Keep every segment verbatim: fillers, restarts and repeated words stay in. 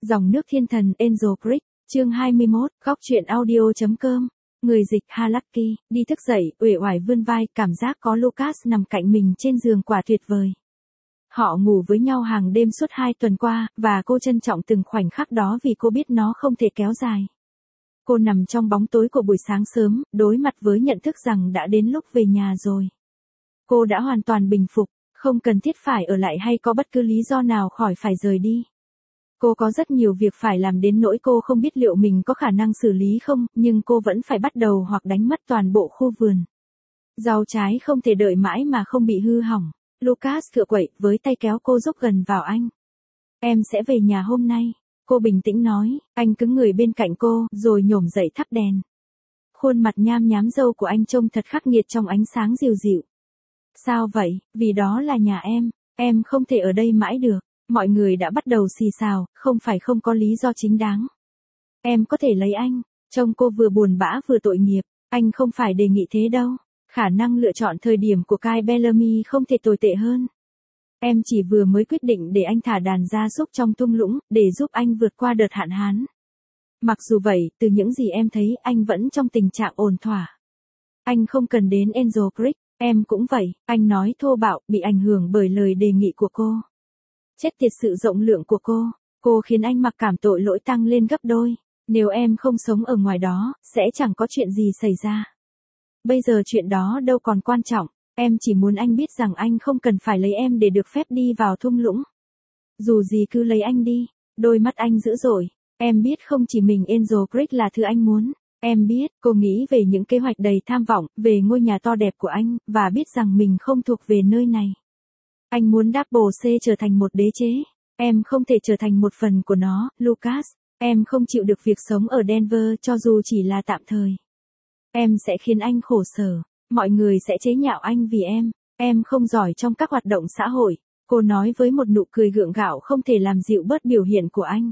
Dòng nước thiên thần Angel Creek, chương hai mươi mốt, góc truyện audio chấm com. Người dịch Halucky, đi thức dậy, uể oải vươn vai, cảm giác có Lucas nằm cạnh mình trên giường quả tuyệt vời. Họ ngủ với nhau hàng đêm suốt hai tuần qua, và cô trân trọng từng khoảnh khắc đó vì cô biết nó không thể kéo dài. Cô nằm trong bóng tối của buổi sáng sớm, đối mặt với nhận thức rằng đã đến lúc về nhà rồi. Cô đã hoàn toàn bình phục, không cần thiết phải ở lại hay có bất cứ lý do nào khỏi phải rời đi. Cô có rất nhiều việc phải làm đến nỗi cô không biết liệu mình có khả năng xử lý không, nhưng cô vẫn phải bắt đầu hoặc đánh mất toàn bộ khu vườn. Rau trái không thể đợi mãi mà không bị hư hỏng. Lucas cựa quậy, với tay kéo cô dốc gần vào anh. Em sẽ về nhà hôm nay. Cô bình tĩnh nói, anh cứng người bên cạnh cô, rồi nhổm dậy thắp đèn. Khuôn mặt nham nhám râu của anh trông thật khắc nghiệt trong ánh sáng dịu dịu. Sao vậy? Vì đó là nhà em, em không thể ở đây mãi được. Mọi người đã bắt đầu xì xào, không phải không có lý do chính đáng. Em có thể lấy anh. Trông cô vừa buồn bã vừa tội nghiệp. Anh không phải đề nghị thế đâu. Khả năng lựa chọn thời điểm của Kyle Bellamy không thể tồi tệ hơn. Em chỉ vừa mới quyết định để anh thả đàn gia súc trong thung lũng, để giúp anh vượt qua đợt hạn hán. Mặc dù vậy, từ những gì em thấy, anh vẫn trong tình trạng ổn thỏa. Anh không cần đến Angel Creek, em cũng vậy, anh nói thô bạo, bị ảnh hưởng bởi lời đề nghị của cô. Chết tiệt sự rộng lượng của cô, cô khiến anh mặc cảm tội lỗi tăng lên gấp đôi. Nếu em không sống ở ngoài đó, sẽ chẳng có chuyện gì xảy ra. Bây giờ chuyện đó đâu còn quan trọng, em chỉ muốn anh biết rằng anh không cần phải lấy em để được phép đi vào thung lũng. Dù gì cứ lấy anh đi. Đôi mắt anh dữ dội. Em biết không chỉ mình Angel Creek là thứ anh muốn. Em biết, cô nghĩ về những kế hoạch đầy tham vọng, về ngôi nhà to đẹp của anh, và biết rằng mình không thuộc về nơi này. Anh muốn Double C trở thành một đế chế. Em không thể trở thành một phần của nó, Lucas. Em không chịu được việc sống ở Denver cho dù chỉ là tạm thời. Em sẽ khiến anh khổ sở. Mọi người sẽ chế nhạo anh vì em. Em không giỏi trong các hoạt động xã hội. Cô nói với một nụ cười gượng gạo không thể làm dịu bớt biểu hiện của anh.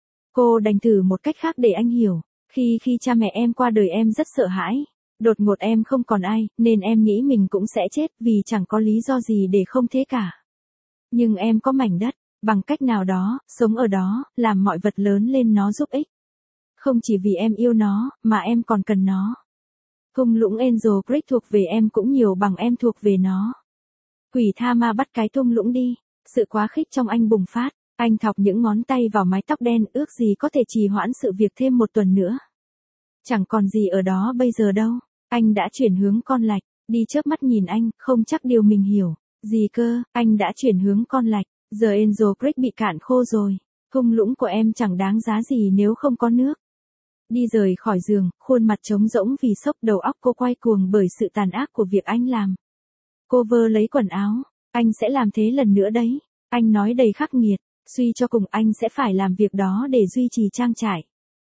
Cô đành thử một cách khác để anh hiểu. Khi khi cha mẹ em qua đời em rất sợ hãi. Đột ngột em không còn ai, nên em nghĩ mình cũng sẽ chết vì chẳng có lý do gì để không thế cả. Nhưng em có mảnh đất, bằng cách nào đó, sống ở đó, làm mọi vật lớn lên nó giúp ích. Không chỉ vì em yêu nó, mà em còn cần nó. Thung lũng Angel Creek thuộc về em cũng nhiều bằng em thuộc về nó. Quỷ tha ma bắt cái thung lũng đi. Sự quá khích trong anh bùng phát. Anh thọc những ngón tay vào mái tóc đen, ước gì có thể trì hoãn sự việc thêm một tuần nữa. Chẳng còn gì ở đó bây giờ đâu. Anh đã chuyển hướng con lạch. Đi chớp mắt nhìn anh, không chắc điều mình hiểu. Gì cơ, anh đã chuyển hướng con lạch. Giờ Angel Creek bị cạn khô rồi. Thung lũng của em chẳng đáng giá gì nếu không có nước. Đi rời khỏi giường, khuôn mặt trống rỗng vì sốc, đầu óc cô quay cuồng bởi sự tàn ác của việc anh làm. Cô vơ lấy quần áo. Anh sẽ làm thế lần nữa đấy. Anh nói đầy khắc nghiệt. Suy cho cùng anh sẽ phải làm việc đó để duy trì trang trại.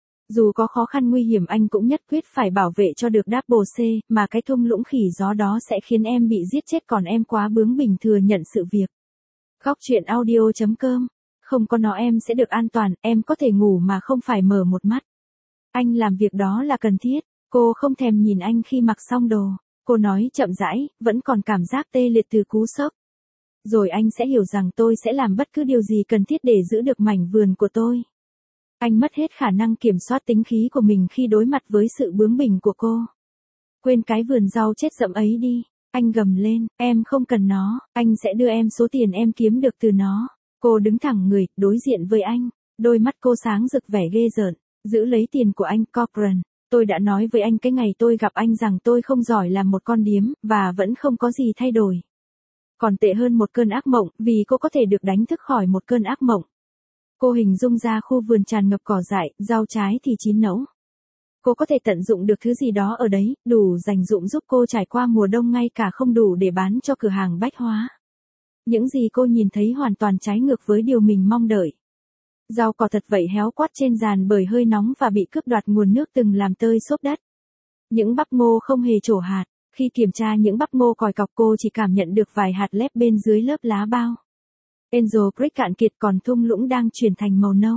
Dù có khó khăn nguy hiểm anh cũng nhất quyết phải bảo vệ cho được Double C, mà cái thung lũng khỉ gió đó sẽ khiến em bị giết chết còn em quá bướng bỉnh thừa nhận sự việc. Góc truyện audio chấm com. Không có nó em sẽ được an toàn, em có thể ngủ mà không phải mở một mắt. Anh làm việc đó là cần thiết. Cô không thèm nhìn anh khi mặc xong đồ. Cô nói chậm rãi, vẫn còn cảm giác tê liệt từ cú sốc. Rồi anh sẽ hiểu rằng tôi sẽ làm bất cứ điều gì cần thiết để giữ được mảnh vườn của tôi. Anh mất hết khả năng kiểm soát tính khí của mình khi đối mặt với sự bướng bỉnh của cô. Quên cái vườn rau chết rậm ấy đi. Anh gầm lên, em không cần nó, anh sẽ đưa em số tiền em kiếm được từ nó. Cô đứng thẳng người, đối diện với anh. Đôi mắt cô sáng rực vẻ ghê rợn. Giữ lấy tiền của anh, Cochran. Tôi đã nói với anh cái ngày tôi gặp anh rằng tôi không giỏi làm một con điếm, và vẫn không có gì thay đổi. Còn tệ hơn một cơn ác mộng, vì cô có thể được đánh thức khỏi một cơn ác mộng. Cô hình dung ra khu vườn tràn ngập cỏ dại, rau trái thì chín nẫu. Cô có thể tận dụng được thứ gì đó ở đấy, đủ dành dụm giúp cô trải qua mùa đông ngay cả không đủ để bán cho cửa hàng bách hóa. Những gì cô nhìn thấy hoàn toàn trái ngược với điều mình mong đợi. Rau cỏ thật vậy héo quắt trên giàn bởi hơi nóng và bị cướp đoạt nguồn nước từng làm tơi xốp đất. Những bắp ngô không hề trổ hạt. Khi kiểm tra những bắp ngô còi cọc cô chỉ cảm nhận được vài hạt lép bên dưới lớp lá bao. Angel Creek cạn kiệt còn thung lũng đang chuyển thành màu nâu.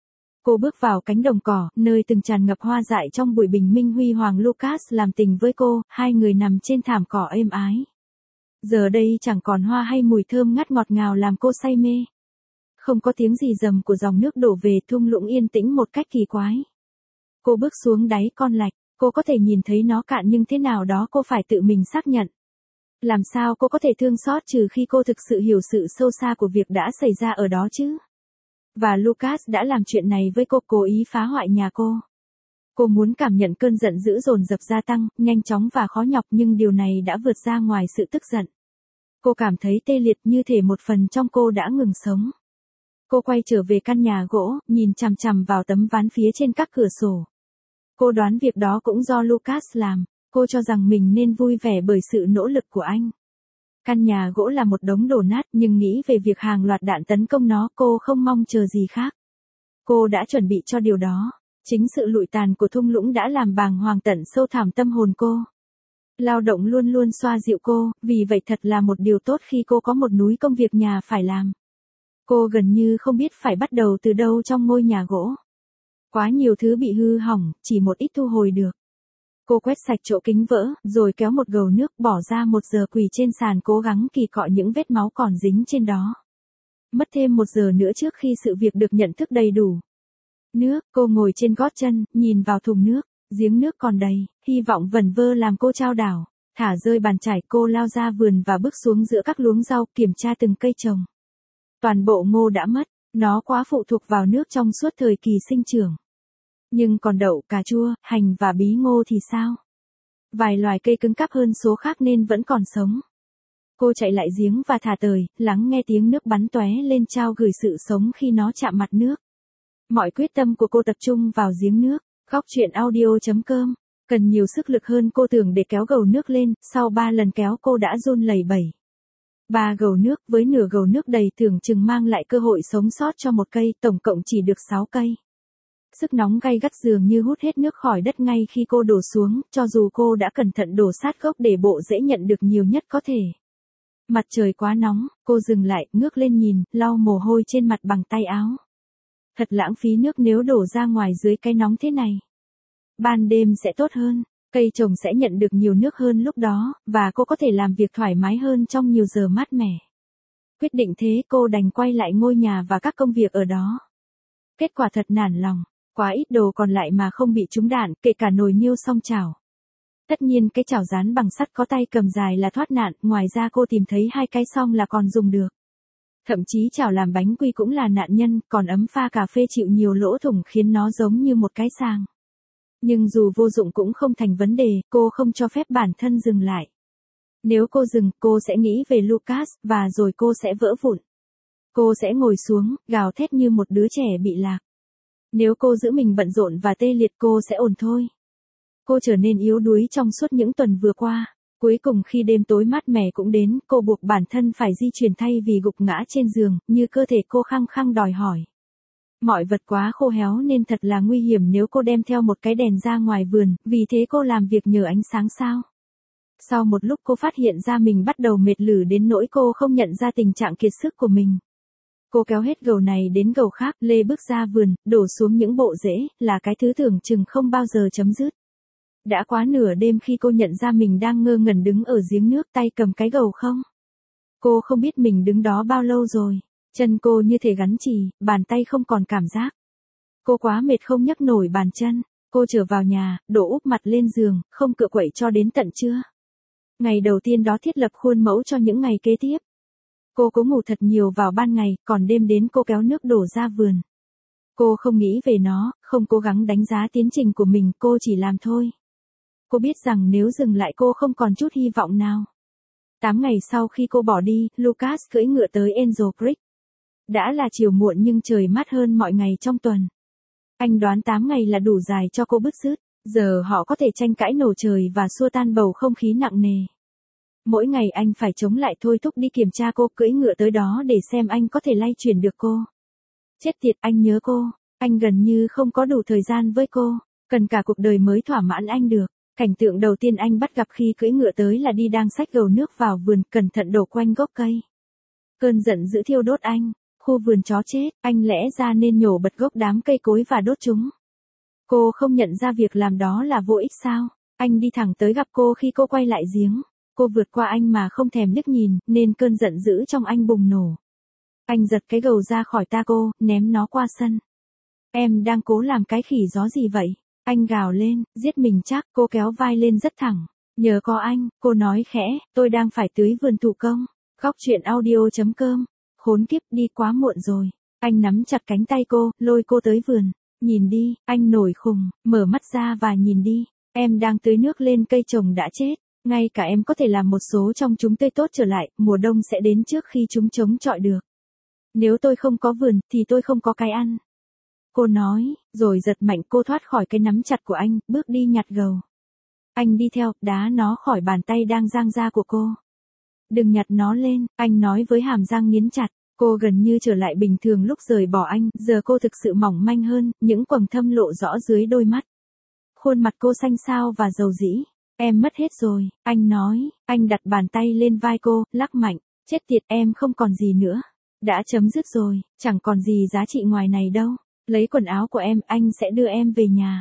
Cô bước vào cánh đồng cỏ, nơi từng tràn ngập hoa dại trong buổi bình minh huy hoàng. Lucas làm tình với cô, hai người nằm trên thảm cỏ êm ái. Giờ đây chẳng còn hoa hay mùi thơm ngát ngọt ngào làm cô say mê. Không có tiếng gì rầm của dòng nước đổ về, thung lũng yên tĩnh một cách kỳ quái. Cô bước xuống đáy con lạch, cô có thể nhìn thấy nó cạn nhưng thế nào đó cô phải tự mình xác nhận. Làm sao cô có thể thương xót trừ khi cô thực sự hiểu sự sâu xa của việc đã xảy ra ở đó chứ? Và Lucas đã làm chuyện này với cô, cố ý phá hoại nhà cô. Cô muốn cảm nhận cơn giận dữ dồn dập gia tăng, nhanh chóng và khó nhọc, nhưng điều này đã vượt ra ngoài sự tức giận. Cô cảm thấy tê liệt, như thể một phần trong cô đã ngừng sống. Cô quay trở về căn nhà gỗ, nhìn chằm chằm vào tấm ván phía trên các cửa sổ. Cô đoán việc đó cũng do Lucas làm, cô cho rằng mình nên vui vẻ bởi sự nỗ lực của anh. Căn nhà gỗ là một đống đổ nát, nhưng nghĩ về việc hàng loạt đạn tấn công nó, cô không mong chờ gì khác. Cô đã chuẩn bị cho điều đó. Chính sự lụi tàn của thung lũng đã làm bàng hoàng tận sâu thẳm tâm hồn cô. Lao động luôn luôn xoa dịu cô, vì vậy thật là một điều tốt khi cô có một núi công việc nhà phải làm. Cô gần như không biết phải bắt đầu từ đâu trong ngôi nhà gỗ. Quá nhiều thứ bị hư hỏng, chỉ một ít thu hồi được. Cô quét sạch chỗ kính vỡ, rồi kéo một gầu nước, bỏ ra một giờ quỳ trên sàn cố gắng kỳ cọ những vết máu còn dính trên đó. Mất thêm một giờ nữa trước khi sự việc được nhận thức đầy đủ. Nước, cô ngồi trên gót chân, nhìn vào thùng nước, giếng nước còn đầy, hy vọng vẩn vơ làm cô chao đảo. Thả rơi bàn chải, cô lao ra vườn và bước xuống giữa các luống rau, kiểm tra từng cây trồng. Toàn bộ ngô đã mất, nó quá phụ thuộc vào nước trong suốt thời kỳ sinh trưởng. Nhưng còn đậu, cà chua, hành và bí ngô thì sao? Vài loài cây cứng cáp hơn số khác nên vẫn còn sống. Cô chạy lại giếng và thả tời, lắng nghe tiếng nước bắn tóe lên, trao gửi sự sống khi nó chạm mặt nước. Mọi quyết tâm của cô tập trung vào giếng nước. Góc truyện audio chấm com. Cần nhiều sức lực hơn cô tưởng để kéo gầu nước lên, sau ba lần kéo cô đã run lẩy bẩy. Ba gầu nước với nửa gầu nước đầy tưởng chừng mang lại cơ hội sống sót cho một cây, tổng cộng chỉ được sáu cây. Sức nóng gay gắt dường như hút hết nước khỏi đất ngay khi cô đổ xuống, cho dù cô đã cẩn thận đổ sát gốc để bộ rễ nhận được nhiều nhất có thể. Mặt trời quá nóng, cô dừng lại, ngước lên nhìn, lau mồ hôi trên mặt bằng tay áo. Thật lãng phí nước nếu đổ ra ngoài dưới cái nóng thế này. Ban đêm sẽ tốt hơn, cây trồng sẽ nhận được nhiều nước hơn lúc đó, và cô có thể làm việc thoải mái hơn trong nhiều giờ mát mẻ. Quyết định thế, cô đành quay lại ngôi nhà và các công việc ở đó. Kết quả thật nản lòng, quá ít đồ còn lại mà không bị trúng đạn, kể cả nồi niêu song chảo. Tất nhiên cái chảo rán bằng sắt có tay cầm dài là thoát nạn, ngoài ra cô tìm thấy hai cái song là còn dùng được. Thậm chí chảo làm bánh quy cũng là nạn nhân, còn ấm pha cà phê chịu nhiều lỗ thủng khiến nó giống như một cái sàng. Nhưng dù vô dụng cũng không thành vấn đề, cô không cho phép bản thân dừng lại. Nếu cô dừng, cô sẽ nghĩ về Lucas, và rồi cô sẽ vỡ vụn. Cô sẽ ngồi xuống, gào thét như một đứa trẻ bị lạc. Nếu cô giữ mình bận rộn và tê liệt, cô sẽ ổn thôi. Cô trở nên yếu đuối trong suốt những tuần vừa qua. Cuối cùng khi đêm tối mát mẻ cũng đến, cô buộc bản thân phải di chuyển thay vì gục ngã trên giường, như cơ thể cô khăng khăng đòi hỏi. Mọi vật quá khô héo nên thật là nguy hiểm nếu cô đem theo một cái đèn ra ngoài vườn, vì thế cô làm việc nhờ ánh sáng sao. Sau một lúc cô phát hiện ra mình bắt đầu mệt lử đến nỗi cô không nhận ra tình trạng kiệt sức của mình. Cô kéo hết gầu này đến gầu khác, lê bước ra vườn, đổ xuống những bộ rễ, là cái thứ tưởng chừng không bao giờ chấm dứt. Đã quá nửa đêm khi cô nhận ra mình đang ngơ ngẩn đứng ở giếng nước, tay cầm cái gầu không. Cô không biết mình đứng đó bao lâu rồi, chân cô như thể gắn chì, bàn tay không còn cảm giác. Cô quá mệt không nhấc nổi bàn chân, cô trở vào nhà, đổ úp mặt lên giường, không cựa quậy cho đến tận trưa. Ngày đầu tiên đó thiết lập khuôn mẫu cho những ngày kế tiếp. Cô cố ngủ thật nhiều vào ban ngày, còn đêm đến cô kéo nước đổ ra vườn. Cô không nghĩ về nó, không cố gắng đánh giá tiến trình của mình, cô chỉ làm thôi. Cô biết rằng nếu dừng lại cô không còn chút hy vọng nào. Tám ngày sau khi cô bỏ đi, Lucas cưỡi ngựa tới Angel Creek. Đã là chiều muộn nhưng trời mát hơn mọi ngày trong tuần. Anh đoán tám ngày là đủ dài cho cô bứt rứt, giờ họ có thể tranh cãi nổ trời và xua tan bầu không khí nặng nề. Mỗi ngày anh phải chống lại thôi thúc đi kiểm tra cô, cưỡi ngựa tới đó để xem anh có thể lay chuyển được cô. Chết tiệt, anh nhớ cô, anh gần như không có đủ thời gian với cô, cần cả cuộc đời mới thỏa mãn anh được. Cảnh tượng đầu tiên anh bắt gặp khi cưỡi ngựa tới là đi đang xách gầu nước vào vườn, cẩn thận đổ quanh gốc cây. Cơn giận dữ thiêu đốt anh, khu vườn chó chết, anh lẽ ra nên nhổ bật gốc đám cây cối và đốt chúng. Cô không nhận ra việc làm đó là vô ích sao? Anh đi thẳng tới gặp cô khi cô quay lại giếng. Cô vượt qua anh mà không thèm liếc nhìn, nên cơn giận dữ trong anh bùng nổ. Anh giật cái gầu ra khỏi ta cô, ném nó qua sân. Em đang cố làm cái khỉ gió gì vậy? Anh gào lên, giết mình chắc. Cô kéo vai lên rất thẳng. Nhờ có anh, cô nói khẽ, tôi đang phải tưới vườn thủ công. Góc chuyện audio.com. Khốn kiếp, đi quá muộn rồi. Anh nắm chặt cánh tay cô, lôi cô tới vườn. Nhìn đi, anh nổi khùng, mở mắt ra và nhìn đi. Em đang tưới nước lên cây trồng đã chết. Ngay cả em có thể làm một số trong chúng tươi tốt trở lại, mùa đông sẽ đến trước khi chúng chống chọi được. Nếu tôi không có vườn, thì tôi không có cái ăn. Cô nói, rồi giật mạnh cô thoát khỏi cái nắm chặt của anh, bước đi nhặt gầu. Anh đi theo, đá nó khỏi bàn tay đang giang ra của cô. Đừng nhặt nó lên, anh nói với hàm răng nghiến chặt. Cô gần như trở lại bình thường lúc rời bỏ anh, giờ cô thực sự mỏng manh hơn, những quầng thâm lộ rõ dưới đôi mắt. Khuôn mặt cô xanh xao và dầu dĩ. Em mất hết rồi, anh nói, anh đặt bàn tay lên vai cô, lắc mạnh. Chết tiệt, em không còn gì nữa. Đã chấm dứt rồi, chẳng còn gì giá trị ngoài này đâu. Lấy quần áo của em, anh sẽ đưa em về nhà.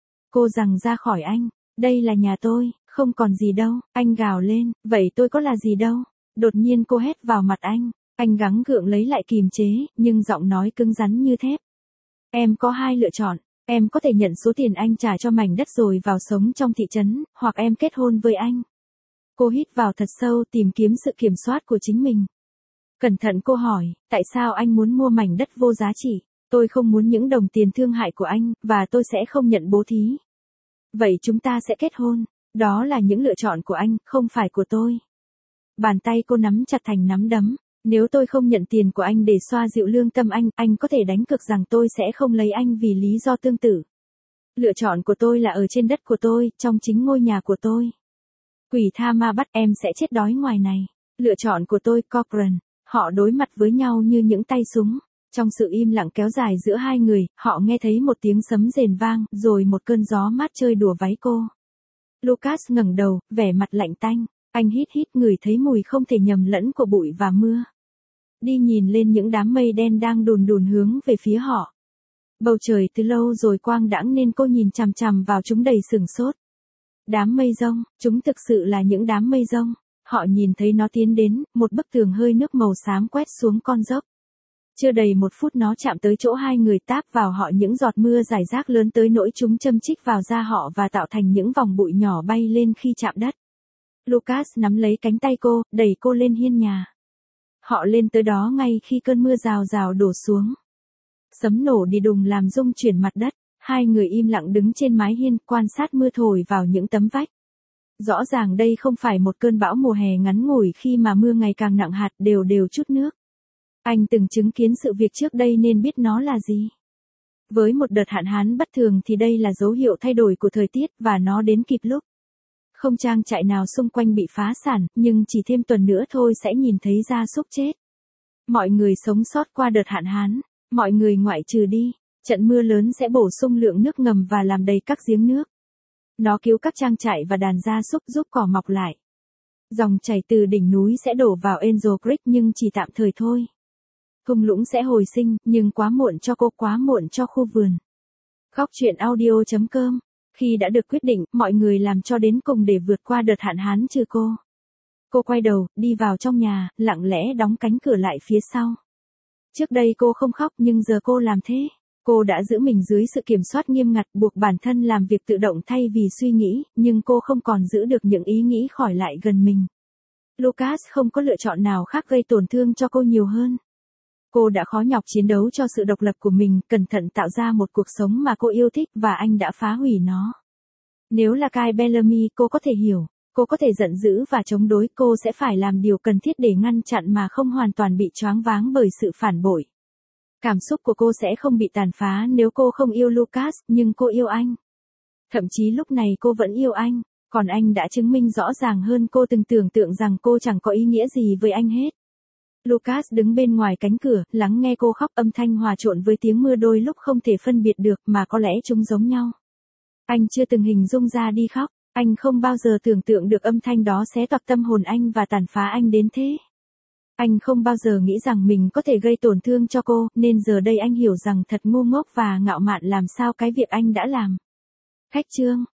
Cô giằng ra khỏi anh. Đây là nhà tôi, không còn gì đâu. Anh gào lên, vậy tôi có là gì đâu. Đột nhiên cô hét vào mặt anh. Anh gắng gượng lấy lại kìm chế, nhưng giọng nói cứng rắn như thép. Em có hai lựa chọn. Em có thể nhận số tiền anh trả cho mảnh đất rồi vào sống trong thị trấn, hoặc em kết hôn với anh. Cô hít vào thật sâu, tìm kiếm sự kiểm soát của chính mình. Cẩn thận cô hỏi, tại sao anh muốn mua mảnh đất vô giá trị? Tôi không muốn những đồng tiền thương hại của anh, và tôi sẽ không nhận bố thí. Vậy chúng ta sẽ kết hôn. Đó là những lựa chọn của anh, không phải của tôi. Bàn tay cô nắm chặt thành nắm đấm. Nếu tôi không nhận tiền của anh để xoa dịu lương tâm anh, anh có thể đánh cược rằng tôi sẽ không lấy anh vì lý do tương tự. Lựa chọn của tôi là ở trên đất của tôi, trong chính ngôi nhà của tôi. Quỷ tha ma bắt, em sẽ chết đói ngoài này. Lựa chọn của tôi, Cochrane. Họ đối mặt với nhau như những tay súng. Trong sự im lặng kéo dài giữa hai người, họ nghe thấy một tiếng sấm rền vang, rồi một cơn gió mát chơi đùa váy cô. Lucas ngẩng đầu, vẻ mặt lạnh tanh. Anh hít hít ngửi thấy mùi không thể nhầm lẫn của bụi và mưa. Đi nhìn lên những đám mây đen đang đùn đùn hướng về phía họ. Bầu trời từ lâu rồi quang đãng nên cô nhìn chằm chằm vào chúng đầy sửng sốt. Đám mây rông, chúng thực sự là những đám mây rông. Họ nhìn thấy nó tiến đến, một bức tường hơi nước màu xám quét xuống con dốc. Chưa đầy một phút nó chạm tới chỗ hai người, táp vào họ những giọt mưa rải rác lớn tới nỗi chúng châm chích vào da họ và tạo thành những vòng bụi nhỏ bay lên khi chạm đất. Lucas nắm lấy cánh tay cô, đẩy cô lên hiên nhà. Họ lên tới đó ngay khi cơn mưa rào rào đổ xuống. Sấm nổ đi đùng làm rung chuyển mặt đất. Hai người im lặng đứng trên mái hiên, quan sát mưa thổi vào những tấm vách. Rõ ràng đây không phải một cơn bão mùa hè ngắn ngủi khi mà mưa ngày càng nặng hạt đều đều chút nước. Anh từng chứng kiến sự việc trước đây nên biết nó là gì. Với một đợt hạn hán bất thường thì đây là dấu hiệu thay đổi của thời tiết và nó đến kịp lúc. Không trang trại nào xung quanh bị phá sản, nhưng chỉ thêm tuần nữa thôi sẽ nhìn thấy gia súc chết. Mọi người sống sót qua đợt hạn hán, mọi người ngoại trừ đi, trận mưa lớn sẽ bổ sung lượng nước ngầm và làm đầy các giếng nước. Nó cứu các trang trại và đàn gia súc, giúp cỏ mọc lại. Dòng chảy từ đỉnh núi sẽ đổ vào Angel Creek nhưng chỉ tạm thời thôi. Thung lũng sẽ hồi sinh, nhưng quá muộn cho cô, quá muộn cho khu vườn. Góc chuyện audio.com. Khi đã được quyết định, mọi người làm cho đến cùng để vượt qua đợt hạn hán trừ cô. Cô quay đầu, đi vào trong nhà, lặng lẽ đóng cánh cửa lại phía sau. Trước đây cô không khóc nhưng giờ cô làm thế. Cô đã giữ mình dưới sự kiểm soát nghiêm ngặt, buộc bản thân làm việc tự động thay vì suy nghĩ, nhưng cô không còn giữ được những ý nghĩ khỏi lại gần mình. Lucas không có lựa chọn nào khác gây tổn thương cho cô nhiều hơn. Cô đã khó nhọc chiến đấu cho sự độc lập của mình, cẩn thận tạo ra một cuộc sống mà cô yêu thích và anh đã phá hủy nó. Nếu là Kyle Bellamy, cô có thể hiểu, cô có thể giận dữ và chống đối, cô sẽ phải làm điều cần thiết để ngăn chặn mà không hoàn toàn bị choáng váng bởi sự phản bội. Cảm xúc của cô sẽ không bị tàn phá nếu cô không yêu Lucas, nhưng cô yêu anh. Thậm chí lúc này cô vẫn yêu anh, còn anh đã chứng minh rõ ràng hơn cô từng tưởng tượng rằng cô chẳng có ý nghĩa gì với anh hết. Lucas đứng bên ngoài cánh cửa, lắng nghe cô khóc, âm thanh hòa trộn với tiếng mưa đôi lúc không thể phân biệt được mà có lẽ chúng giống nhau. Anh chưa từng hình dung ra đi khóc, anh không bao giờ tưởng tượng được âm thanh đó xé toạc tâm hồn anh và tàn phá anh đến thế. Anh không bao giờ nghĩ rằng mình có thể gây tổn thương cho cô, nên giờ đây anh hiểu rằng thật ngu ngốc và ngạo mạn làm sao cái việc anh đã làm. Khách chương